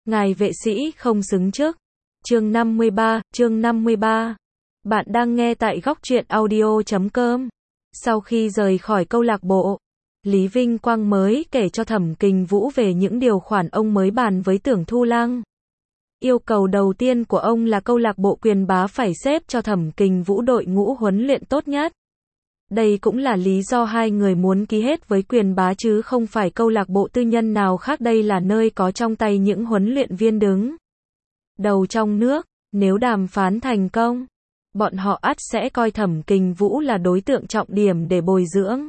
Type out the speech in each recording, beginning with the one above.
ngài vệ sĩ không xứng chức. Chương 53. Bạn đang nghe tại góc truyện audio.com. Sau khi rời khỏi câu lạc bộ, Lý Vinh Quang mới kể cho Thẩm Kình Vũ về những điều khoản ông mới bàn với Tưởng Thu Lăng. Yêu cầu đầu tiên của ông là câu lạc bộ Quyền Bá phải xếp cho Thẩm Kình Vũ đội ngũ huấn luyện tốt nhất. Đây cũng là lý do hai người muốn ký hết với Quyền Bá chứ không phải câu lạc bộ tư nhân nào khác, đây là nơi có trong tay những huấn luyện viên đứng đầu trong nước. Nếu đàm phán thành công, bọn họ ắt sẽ coi Thẩm Kình Vũ là đối tượng trọng điểm để bồi dưỡng.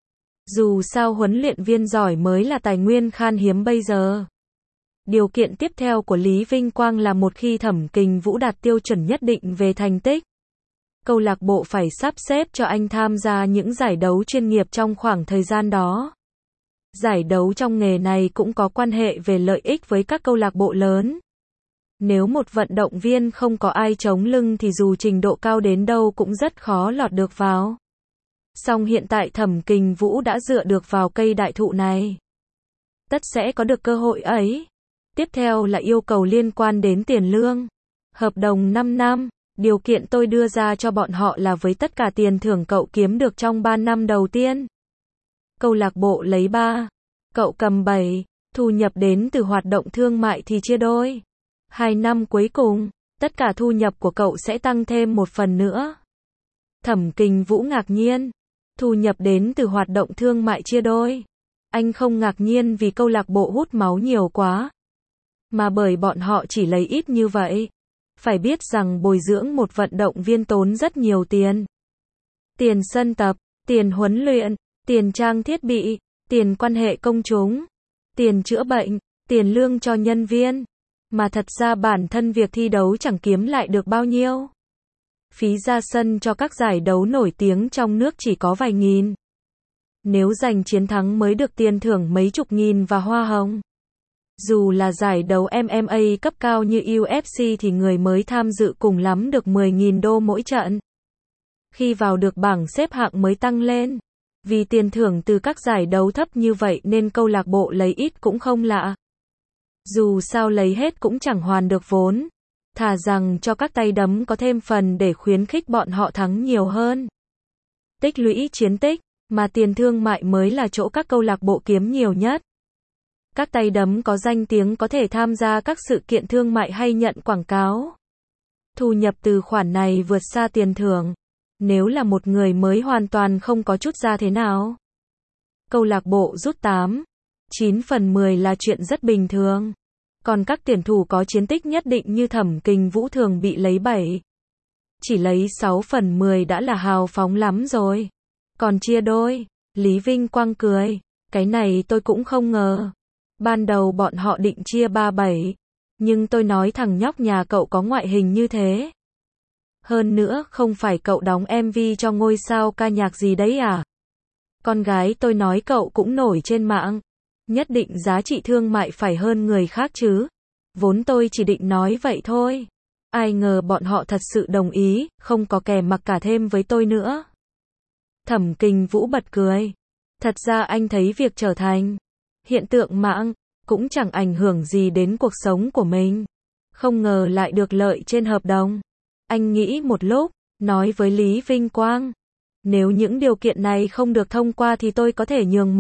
Dù sao huấn luyện viên giỏi mới là tài nguyên khan hiếm bây giờ. Điều kiện tiếp theo của Lý Vinh Quang là một khi Thẩm Kình Vũ đạt tiêu chuẩn nhất định về thành tích, câu lạc bộ phải sắp xếp cho anh tham gia những giải đấu chuyên nghiệp trong khoảng thời gian đó. Giải đấu trong nghề này cũng có quan hệ về lợi ích với các câu lạc bộ lớn. Nếu một vận động viên không có ai chống lưng thì dù trình độ cao đến đâu cũng rất khó lọt được vào. Song hiện tại Thẩm Kình Vũ đã dựa được vào cây đại thụ này. Tất sẽ có được cơ hội ấy. Tiếp theo là yêu cầu liên quan đến tiền lương. Hợp đồng 5 năm, điều kiện tôi đưa ra cho bọn họ là với tất cả tiền thưởng cậu kiếm được trong 3 năm đầu tiên, câu lạc bộ lấy 3, cậu cầm 7, thu nhập đến từ hoạt động thương mại thì chia đôi. 2 năm cuối cùng, tất cả thu nhập của cậu sẽ tăng thêm một phần nữa. Thẩm Kình Vũ ngạc nhiên. Thu nhập đến từ hoạt động thương mại chia đôi. Anh không ngạc nhiên vì câu lạc bộ hút máu nhiều quá, mà bởi bọn họ chỉ lấy ít như vậy. Phải biết rằng bồi dưỡng một vận động viên tốn rất nhiều tiền. Tiền sân tập, tiền huấn luyện, tiền trang thiết bị, tiền quan hệ công chúng, tiền chữa bệnh, tiền lương cho nhân viên. Mà thật ra bản thân việc thi đấu chẳng kiếm lại được bao nhiêu. Phí ra sân cho các giải đấu nổi tiếng trong nước chỉ có vài nghìn. Nếu giành chiến thắng mới được tiền thưởng mấy chục nghìn và hoa hồng. Dù là giải đấu MMA cấp cao như UFC thì người mới tham dự cùng lắm được 10.000 đô mỗi trận. Khi vào được bảng xếp hạng mới tăng lên. Vì tiền thưởng từ các giải đấu thấp như vậy nên câu lạc bộ lấy ít cũng không lạ. Dù sao lấy hết cũng chẳng hoàn được vốn. Thà rằng cho các tay đấm có thêm phần để khuyến khích bọn họ thắng nhiều hơn. Tích lũy chiến tích, mà tiền thương mại mới là chỗ các câu lạc bộ kiếm nhiều nhất. Các tay đấm có danh tiếng có thể tham gia các sự kiện thương mại hay nhận quảng cáo. Thu nhập từ khoản này vượt xa tiền thưởng. Nếu là một người mới hoàn toàn không có chút ra thế nào, câu lạc bộ rút 8, 9 phần 10 là chuyện rất bình thường. Còn các tuyển thủ có chiến tích nhất định như Thẩm Kình Vũ thường bị lấy 7. Chỉ lấy 6 phần 10 đã là hào phóng lắm rồi. Còn chia đôi, Lý Vinh Quang cười. Cái này tôi cũng không ngờ. Ban đầu bọn họ định chia 3-7. Nhưng tôi nói thằng nhóc nhà cậu có ngoại hình như thế. Hơn nữa không phải cậu đóng MV cho ngôi sao ca nhạc gì đấy à? Con gái tôi nói cậu cũng nổi trên mạng. Nhất định giá trị thương mại phải hơn người khác chứ. Vốn tôi chỉ định nói vậy thôi. Ai ngờ bọn họ thật sự đồng ý, không có kè mặc cả thêm với tôi nữa. Thẩm Kình Vũ bật cười. Thật ra anh thấy việc trở thành hiện tượng mạng cũng chẳng ảnh hưởng gì đến cuộc sống của mình. Không ngờ lại được lợi trên hợp đồng. Anh nghĩ một lúc, nói với Lý Vinh Quang. Nếu những điều kiện này không được thông qua thì tôi có thể nhường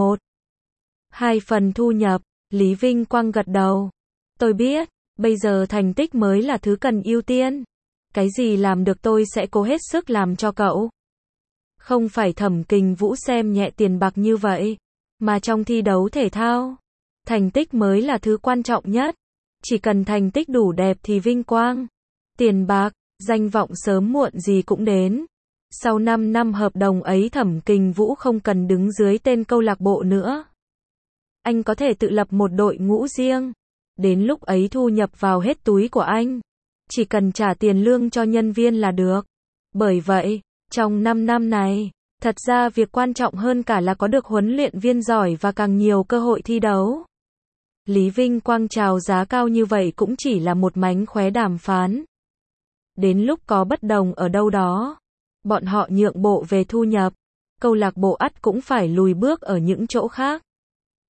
1-2 phần thu nhập. Lý Vinh Quang gật đầu. Tôi biết, bây giờ thành tích mới là thứ cần ưu tiên. Cái gì làm được tôi sẽ cố hết sức làm cho cậu. Không phải Thẩm Kình Vũ xem nhẹ tiền bạc như vậy, mà trong thi đấu thể thao, thành tích mới là thứ quan trọng nhất. Chỉ cần thành tích đủ đẹp thì vinh quang, tiền bạc, danh vọng sớm muộn gì cũng đến. Sau 5 năm hợp đồng ấy Thẩm Kình Vũ không cần đứng dưới tên câu lạc bộ nữa. Anh có thể tự lập một đội ngũ riêng. Đến lúc ấy thu nhập vào hết túi của anh. Chỉ cần trả tiền lương cho nhân viên là được. Bởi vậy, trong 5 năm này, thật ra việc quan trọng hơn cả là có được huấn luyện viên giỏi và càng nhiều cơ hội thi đấu. Lý Vinh Quang chào giá cao như vậy cũng chỉ là một mánh khóe đàm phán. Đến lúc có bất đồng ở đâu đó, bọn họ nhượng bộ về thu nhập, câu lạc bộ ắt cũng phải lùi bước ở những chỗ khác.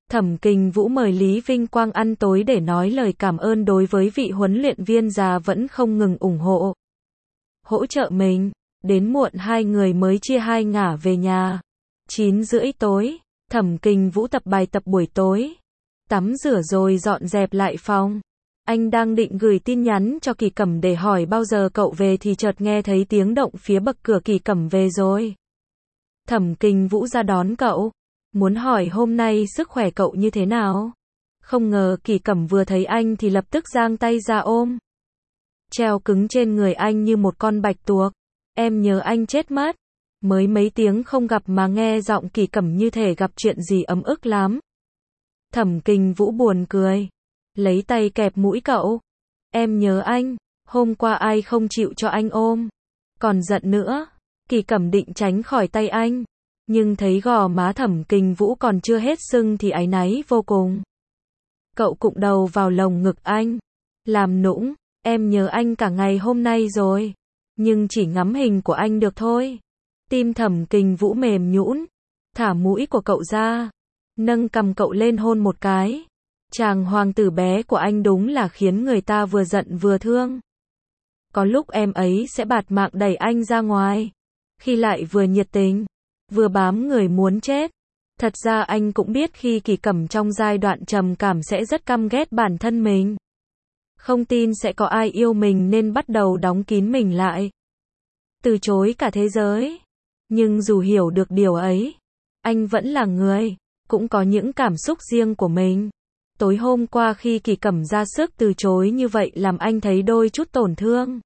Thẩm Kình Vũ mời Lý Vinh Quang ăn tối để nói lời cảm ơn đối với vị huấn luyện viên già vẫn không ngừng ủng hộ. Hỗ trợ mình. Đến muộn hai người mới chia hai ngả về nhà. 9:30 tối, Thẩm Kình Vũ tập bài tập buổi tối. Tắm rửa rồi dọn dẹp lại phòng. Anh đang định gửi tin nhắn cho Kỳ Cẩm để hỏi bao giờ cậu về thì chợt nghe thấy tiếng động phía bậc cửa. Kỳ Cẩm về rồi. Thẩm Kình Vũ ra đón cậu. Muốn hỏi hôm nay sức khỏe cậu như thế nào? Không ngờ Kỳ Cẩm vừa thấy anh thì lập tức giang tay ra ôm. Treo cứng trên người anh như một con bạch tuộc. Em nhớ anh chết mất. Mới mấy tiếng không gặp mà nghe giọng Kỳ Cẩm như thể gặp chuyện gì ấm ức lắm. Thẩm Kình Vũ buồn cười. Lấy tay kẹp mũi cậu. Em nhớ anh. Hôm qua ai không chịu cho anh ôm. Còn giận nữa. Kỳ Cẩm định tránh khỏi tay anh. Nhưng thấy gò má Thẩm Kình Vũ còn chưa hết sưng thì áy náy vô cùng. Cậu cụng đầu vào lồng ngực anh. Làm nũng. Em nhớ anh cả ngày hôm nay rồi. Nhưng chỉ ngắm hình của anh được thôi. Tim Thẩm Kình Vũ mềm nhũn. Thả mũi của cậu ra. Nâng cằm cậu lên hôn một cái. Chàng hoàng tử bé của anh đúng là khiến người ta vừa giận vừa thương. Có lúc em ấy sẽ bạt mạng đẩy anh ra ngoài. Khi lại vừa nhiệt tình, vừa bám người muốn chết. Thật ra anh cũng biết khi Kỳ Cẩm trong giai đoạn trầm cảm sẽ rất căm ghét bản thân mình. Không tin sẽ có ai yêu mình nên bắt đầu đóng kín mình lại. Từ chối cả thế giới. Nhưng dù hiểu được điều ấy, anh vẫn là người, cũng có những cảm xúc riêng của mình. Tối hôm qua khi Kỳ Cẩm ra sức từ chối như vậy làm anh thấy đôi chút tổn thương.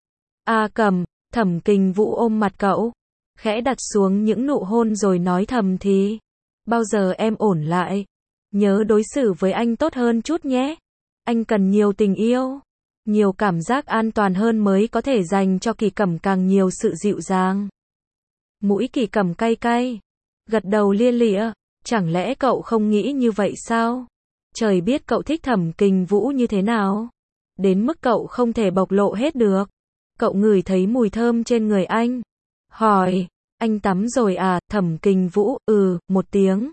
A Cẩm, Thẩm Kình Vũ ôm mặt cậu, khẽ đặt xuống những nụ hôn rồi nói thầm thì. Bao giờ em ổn lại, nhớ đối xử với anh tốt hơn chút nhé. Anh cần nhiều tình yêu, nhiều cảm giác an toàn hơn mới có thể dành cho Kỳ Cẩm càng nhiều sự dịu dàng. Mũi Kỳ Cẩm cay cay, gật đầu lia lịa. Chẳng lẽ cậu không nghĩ như vậy sao? Trời biết cậu thích Thẩm Kình Vũ như thế nào. Đến mức cậu không thể bộc lộ hết được. Cậu ngửi thấy mùi thơm trên người anh. Hỏi, anh tắm rồi à? Thẩm Kình Vũ, một tiếng.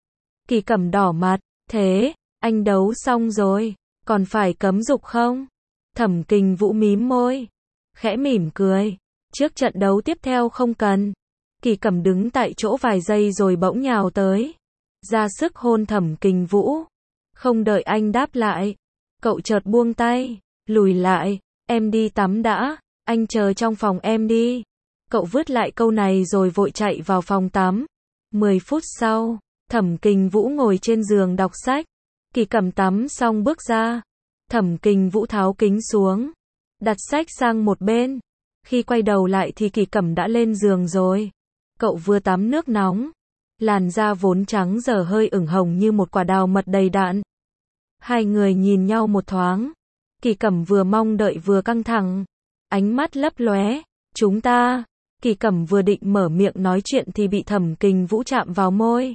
Kỳ Cẩm đỏ mặt, thế, anh đấu xong rồi, còn phải cấm dục không? Thẩm Kình Vũ mím môi, khẽ mỉm cười. Trước trận đấu tiếp theo không cần. Kỳ Cẩm đứng tại chỗ vài giây rồi bỗng nhào tới. Ra sức hôn Thẩm Kình Vũ. Không đợi anh đáp lại. Cậu chợt buông tay, lùi lại. Em đi tắm đã, anh chờ trong phòng em đi. Cậu vứt lại câu này rồi vội chạy vào phòng tắm. 10 phút sau, Thẩm Kình Vũ ngồi trên giường đọc sách. Kỳ Cẩm tắm xong bước ra. Thẩm Kình Vũ tháo kính xuống, đặt sách sang một bên. Khi quay đầu lại thì Kỳ Cẩm đã lên giường rồi. Cậu vừa tắm nước nóng. Làn da vốn trắng giờ hơi ửng hồng như một quả đào mật đầy đặn. Hai người nhìn nhau một thoáng. Kỳ Cẩm vừa mong đợi vừa căng thẳng. Ánh mắt lấp lóe. Chúng ta. Kỳ Cẩm vừa định mở miệng nói chuyện thì bị Thẩm Kình Vũ chạm vào môi.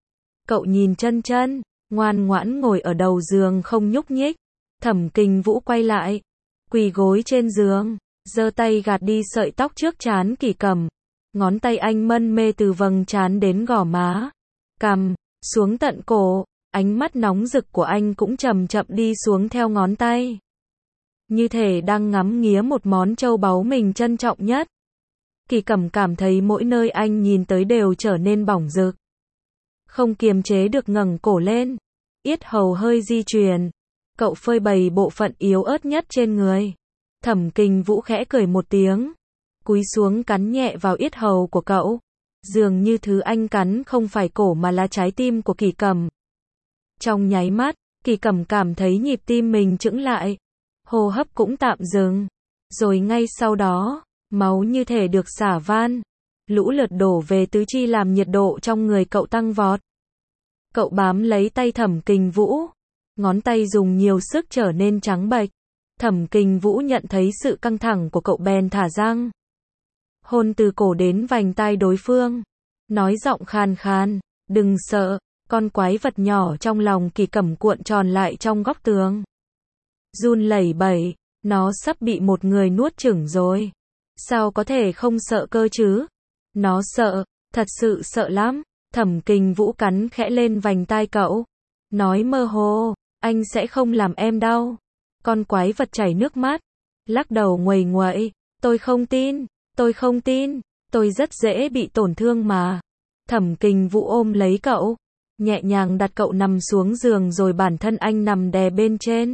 Cậu nhìn chân chân, ngoan ngoãn ngồi ở đầu giường không nhúc nhích. Thẩm Kình Vũ quay lại, quỳ gối trên giường, giơ tay gạt đi sợi tóc trước trán Kỳ Cẩm. Ngón tay anh mân mê từ vầng trán đến gò má, cằm, xuống tận cổ. Ánh mắt nóng rực của anh cũng chậm chậm đi xuống theo ngón tay. Như thể đang ngắm nghía một món châu báu mình trân trọng nhất. Kỳ Cẩm cảm thấy mỗi nơi anh nhìn tới đều trở nên bỏng rực. Không kiềm chế được ngẩng cổ lên. Yết hầu hơi di chuyển. Cậu phơi bày bộ phận yếu ớt nhất trên người. Thẩm Kình Vũ khẽ cười một tiếng. Cúi xuống cắn nhẹ vào yết hầu của cậu. Dường như thứ anh cắn không phải cổ mà là trái tim của Kỳ Cẩm. Trong nháy mắt, Kỳ Cẩm cảm thấy nhịp tim mình chững lại. Hô hấp cũng tạm dừng. Rồi ngay sau đó, máu như thể được xả van. Lũ lượt đổ về tứ chi làm nhiệt độ trong người cậu tăng vọt. Cậu bám lấy tay Thẩm Kình Vũ. Ngón tay dùng nhiều sức trở nên trắng bệch. Thẩm Kình Vũ nhận thấy sự căng thẳng của cậu bèn thả răng. Hôn từ cổ đến vành tai đối phương. Nói giọng khàn khàn, đừng sợ. Con quái vật nhỏ trong lòng Kỳ Cẩm cuộn tròn lại trong góc tường. Run lẩy bẩy, nó sắp bị một người nuốt chửng rồi. Sao có thể không sợ cơ chứ? Nó sợ, thật sự sợ lắm. Thẩm Kình Vũ cắn khẽ lên vành tai cậu. Nói mơ hồ, anh sẽ không làm em đau. Con quái vật chảy nước mắt. Lắc đầu nguầy nguậy. Tôi không tin, tôi không tin, tôi rất dễ bị tổn thương mà. Thẩm Kình Vũ ôm lấy cậu, nhẹ nhàng đặt cậu nằm xuống giường rồi bản thân anh nằm đè bên trên.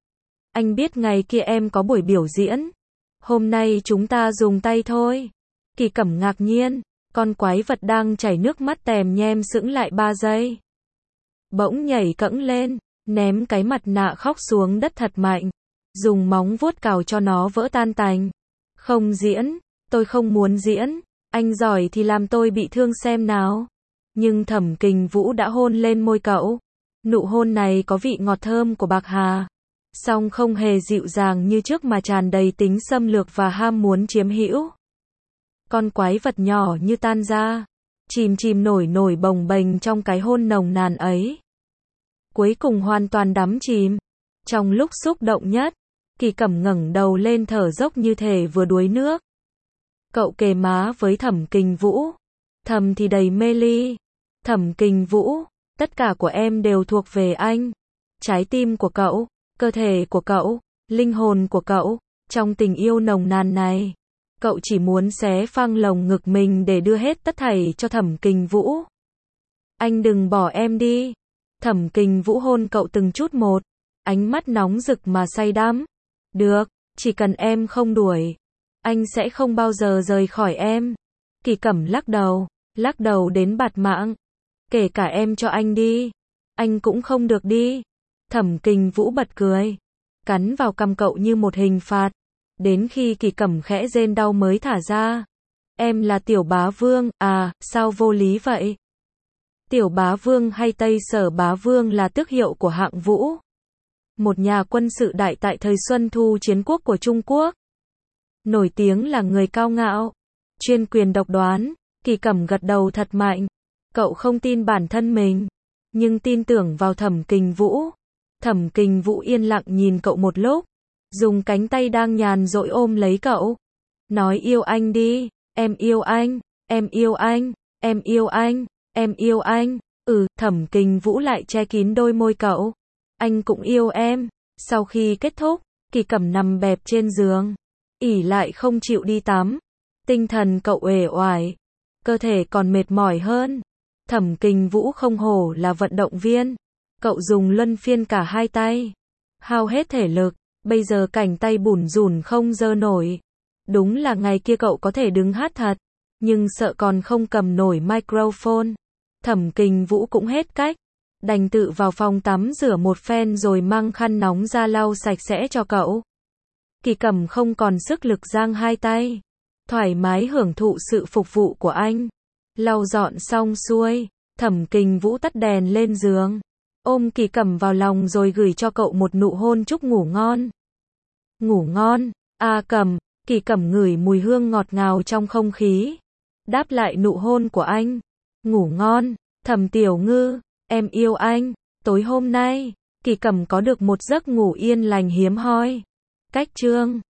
Anh biết ngày kia em có buổi biểu diễn. Hôm nay chúng ta dùng tay thôi. Kỳ Cẩm ngạc nhiên, con quái vật đang chảy nước mắt tèm nhem sững lại 3 giây. Bỗng nhảy cẫng lên, ném cái mặt nạ khóc xuống đất thật mạnh. Dùng móng vuốt cào cho nó vỡ tan tành. Không diễn, tôi không muốn diễn. Anh giỏi thì làm tôi bị thương xem nào. Nhưng Thẩm Kình Vũ đã hôn lên môi cậu. Nụ hôn này có vị ngọt thơm của bạc hà. Song không hề dịu dàng như trước mà tràn đầy tính xâm lược và ham muốn chiếm hữu. Con quái vật nhỏ như tan ra. Chìm chìm nổi nổi bồng bềnh trong cái hôn nồng nàn ấy. Cuối cùng hoàn toàn đắm chìm. Trong lúc xúc động nhất, Kỳ Cẩm ngẩng đầu lên thở dốc như thể vừa đuối nước. Cậu kề má với Thẩm Kình Vũ. Thầm thì đầy mê ly. Thẩm Kình Vũ, tất cả của em đều thuộc về anh. Trái tim của cậu, cơ thể của cậu, linh hồn của cậu. Trong tình yêu nồng nàn này, cậu chỉ muốn xé phăng lồng ngực mình để đưa hết tất thảy cho Thẩm Kình Vũ. Anh đừng bỏ em đi. Thẩm Kình Vũ hôn cậu từng chút một. Ánh mắt nóng rực mà say đắm. Được, chỉ cần em không đuổi, anh sẽ không bao giờ rời khỏi em. Kỳ Cẩm lắc đầu đến bạt mạng. Kể cả em cho anh đi, anh cũng không được đi. Thẩm Kình Vũ bật cười, cắn vào cằm cậu như một hình phạt. Đến khi Kỳ Cẩm khẽ rên đau mới thả ra. Em là Tiểu Bá Vương, à, sao vô lý vậy? Tiểu Bá Vương hay Tây Sở Bá Vương là tước hiệu của Hạng Vũ. Một nhà quân sự đại tại thời Xuân Thu chiến quốc của Trung Quốc. Nổi tiếng là người cao ngạo, chuyên quyền độc đoán. Kỳ Cẩm gật đầu thật mạnh. Cậu không tin bản thân mình, nhưng tin tưởng vào Thẩm Kình Vũ. Thẩm Kình Vũ yên lặng nhìn cậu một lúc, dùng cánh tay đang nhàn rỗi ôm lấy cậu. Nói yêu anh đi, em yêu anh, em yêu anh, em yêu anh, em yêu anh. Thẩm Kình Vũ lại che kín đôi môi cậu. Anh cũng yêu em. Sau khi kết thúc, Kỳ Cẩm nằm bẹp trên giường, ỉ lại không chịu đi tắm. Tinh thần cậu uể oải, cơ thể còn mệt mỏi hơn. Thẩm Kình Vũ không hổ là vận động viên. Cậu dùng luân phiên cả hai tay, hao hết thể lực, bây giờ cảnh tay bủn rủn không giơ nổi. Đúng là ngày kia cậu có thể đứng hát thật, nhưng sợ còn không cầm nổi microphone. Thẩm Kình Vũ cũng hết cách, đành tự vào phòng tắm rửa một phen rồi mang khăn nóng ra lau sạch sẽ cho cậu. Kỳ Cẩm không còn sức lực giang hai tay, thoải mái hưởng thụ sự phục vụ của anh. Lau dọn xong xuôi, Thẩm Kình Vũ tắt đèn lên giường, ôm Kỳ Cẩm vào lòng rồi gửi cho cậu một nụ hôn chúc ngủ ngon. Ngủ ngon, a Cẩm. Kỳ Cẩm ngửi mùi hương ngọt ngào trong không khí, đáp lại nụ hôn của anh. Ngủ ngon, Thẩm Tiểu Ngư, em yêu anh. Tối hôm nay, Kỳ Cẩm có được một giấc ngủ yên lành hiếm hoi. Cách chương